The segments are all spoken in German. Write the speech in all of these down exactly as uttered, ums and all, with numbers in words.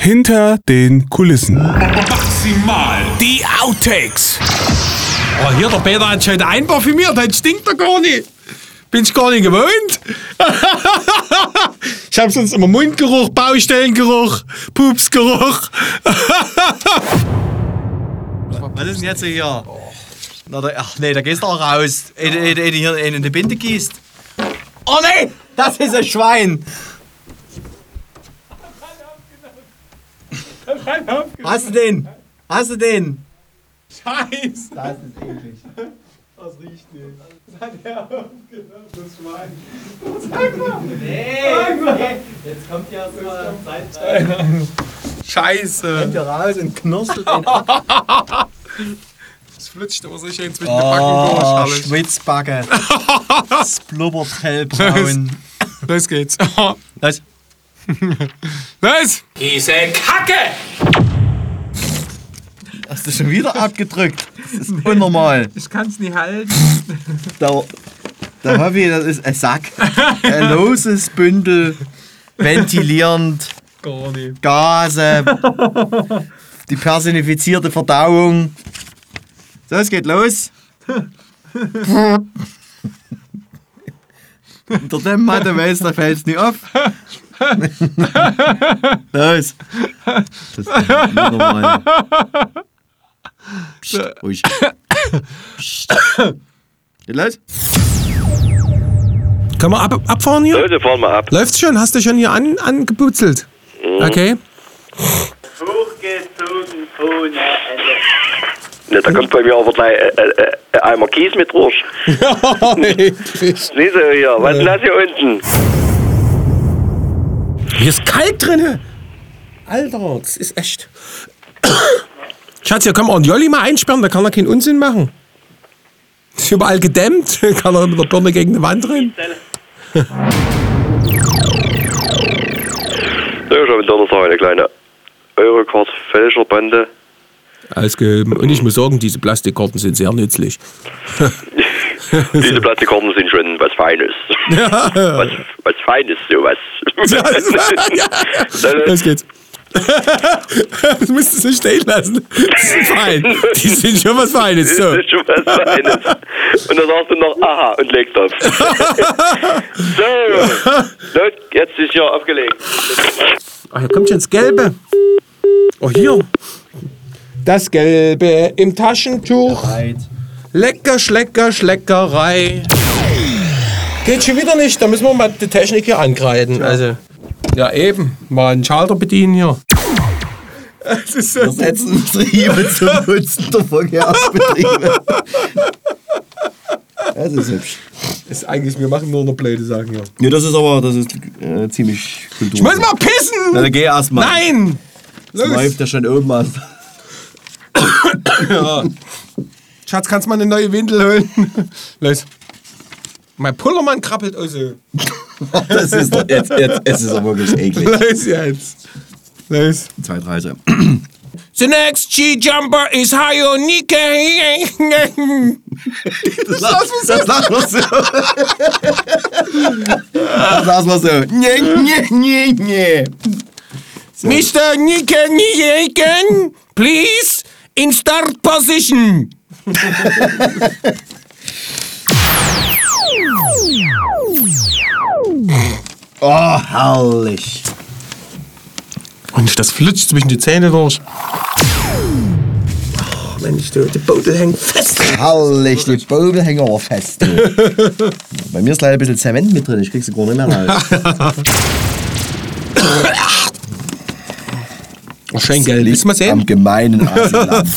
Hinter den Kulissen. Maximal. Die Outtakes. Oh, hier, der Peter hat schon einparfümiert. Das stinkt doch gar nicht. Bin ich gar nicht gewohnt. Ich hab sonst immer Mundgeruch, Baustellengeruch, Pupsgeruch. Was ist denn jetzt hier? Na, da, ach nee, da gehst du auch raus. Ehe du hier in die Binde gießt. Oh nee, das ist ein Schwein. Hast du den? Hast du den? Scheiße. Das ist eklig. Das riecht nicht. Das hat er aufgenommen, das Schwein. Nee, nee. Jetzt kommt ja so eine Zeit. Scheiße. Kommt ja raus und knuspelt den ab. Das flutscht aber sicher inzwischen oh, die Backen durch. Alles. Schwitzbacke. Das blubbert hellbraun. Los geht's. Los. Los. Diese Kacke! Hast du schon wieder abgedrückt? Das ist unnormal. Ich kann's nicht halten. Der, der Hobby, das ist ein Sack. Ein loses Bündel, ventilierend, Gar nicht. Gase, die personifizierte Verdauung. So, es geht los. Unter dem Mann, der weiß, da fällt's nicht auf. Los. Das ist unnormal. Psst, ruhig. Psst. Geht los? Können wir ab, abfahren hier? Leute, fahren wir ab. Läuft's schon? Hast du schon hier an, angeputzelt? Mhm. Okay. Hochgezogen ohne Ende. Ja, da kommt bei mir aber gleich äh, äh, äh, einmal Kies mit durch. Ja, nee. Siehst du hier, was ist denn das hier unten? Hier ist Kalk drin. Alter, das ist echt. Schatz, hier können wir einen Jolli mal einsperren, da kann er keinen Unsinn machen. Ist überall gedämmt, kann er mit der Birne gegen die Wand rennen. Da ist schon wieder so eine kleine Eurocard-Fälscherbande. Ausgehoben. Und ich muss sagen, diese Plastikkarten sind sehr nützlich. Diese Plastikkarten sind schon was Feines. Ja. Was, was Feines, sowas. Ja, los geht's. Das müsstest du nicht stehen lassen. Die sind fein. Die sind schon was Feines. So. Das ist schon was Feines. Und dann sagst du noch, aha, und legst auf. So, los, jetzt ist hier aufgelegt. Ach, hier kommt schon das Gelbe. Oh, hier. Das Gelbe im Taschentuch. Lecker, Schlecker, Schleckerei. Geht schon wieder nicht, da müssen wir mal die Technik hier angreifen. Also, ja eben, mal einen Schalter bedienen hier. Das ist so. Ersetzen Betriebe zum Nutzen der Verkehrsbetriebe. Das ist hübsch. Das ist eigentlich, wir machen nur noch blöde Sachen hier. Ja, das ist aber, das ist äh, ziemlich kulturell. Ich muss mal pissen! Na, dann geh erst mal. Nein! Das läuft ja schon oben aus. Ja. Schatz, kannst du mal eine neue Windel holen? Los. Mein Pullermann krabbelt also. Das ist doch, jetzt, jetzt, es ist aber wirklich eklig. Los jetzt. Los. Zwei, drei, so. The next G-Jumper is Hayonike. Das lassen wir so. Das lassen wir so. Nye, nye, nye, nye. So. Mister Niken, please, in start position. Oh, herrlich. Und das flutscht zwischen die Zähne durch. Oh, Mensch, du, die Beutel hängt fest. Herrlich, die Beutel hängen aber fest. Du. Bei mir ist leider ein bisschen Zement mit drin, ich krieg sie gar nicht mehr raus. Oh, schön geil. Willst du mal sehen? Am gemeinen Asiland.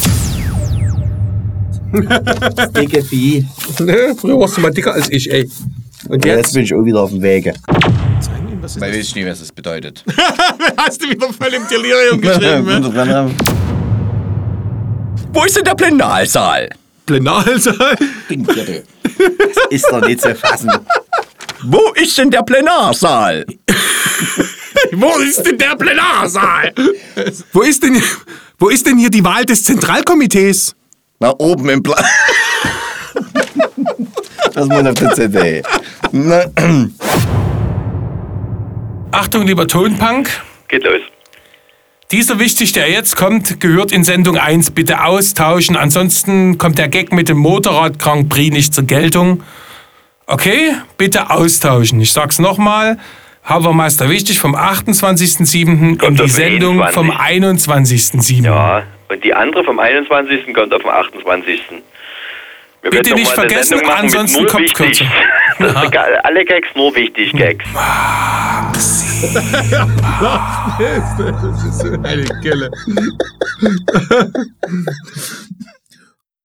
Dicke Vieh. Früher warst du mal dicker als ich, ey. Und Ja, jetzt? jetzt bin ich auch wieder auf dem Wege. Was ist Weil das? ich nicht, was das bedeutet. Hast du wieder voll im Delirium geschrieben, ne? Wo ist denn der Plenarsaal? Plenarsaal? Das ist doch nicht zu fassen. Wo ist denn der Plenarsaal? Wo ist denn der Plenarsaal? wo, ist denn, wo ist denn hier die Wahl des Zentralkomitees? Na, oben im Plan. Das muss auf der C D. Na, Achtung, lieber Tonpunk. Geht los. Dieser wichtig, der jetzt kommt, gehört in Sendung eins. Bitte austauschen, ansonsten kommt der Gag mit dem Motorrad Grand Prix nicht zur Geltung. Okay, bitte austauschen. Ich sag's nochmal. Habermeister wichtig vom achtundzwanzigsten siebten und die Sendung einundzwanzig vom einundzwanzigsten siebten Ja, und die andere vom einundzwanzigsten kommt auf den achtundzwanzigsten Wir Bitte nicht vergessen, ansonsten kommt kürzer. Alle Gags nur wichtig, Gags. Das ist eine Kelle.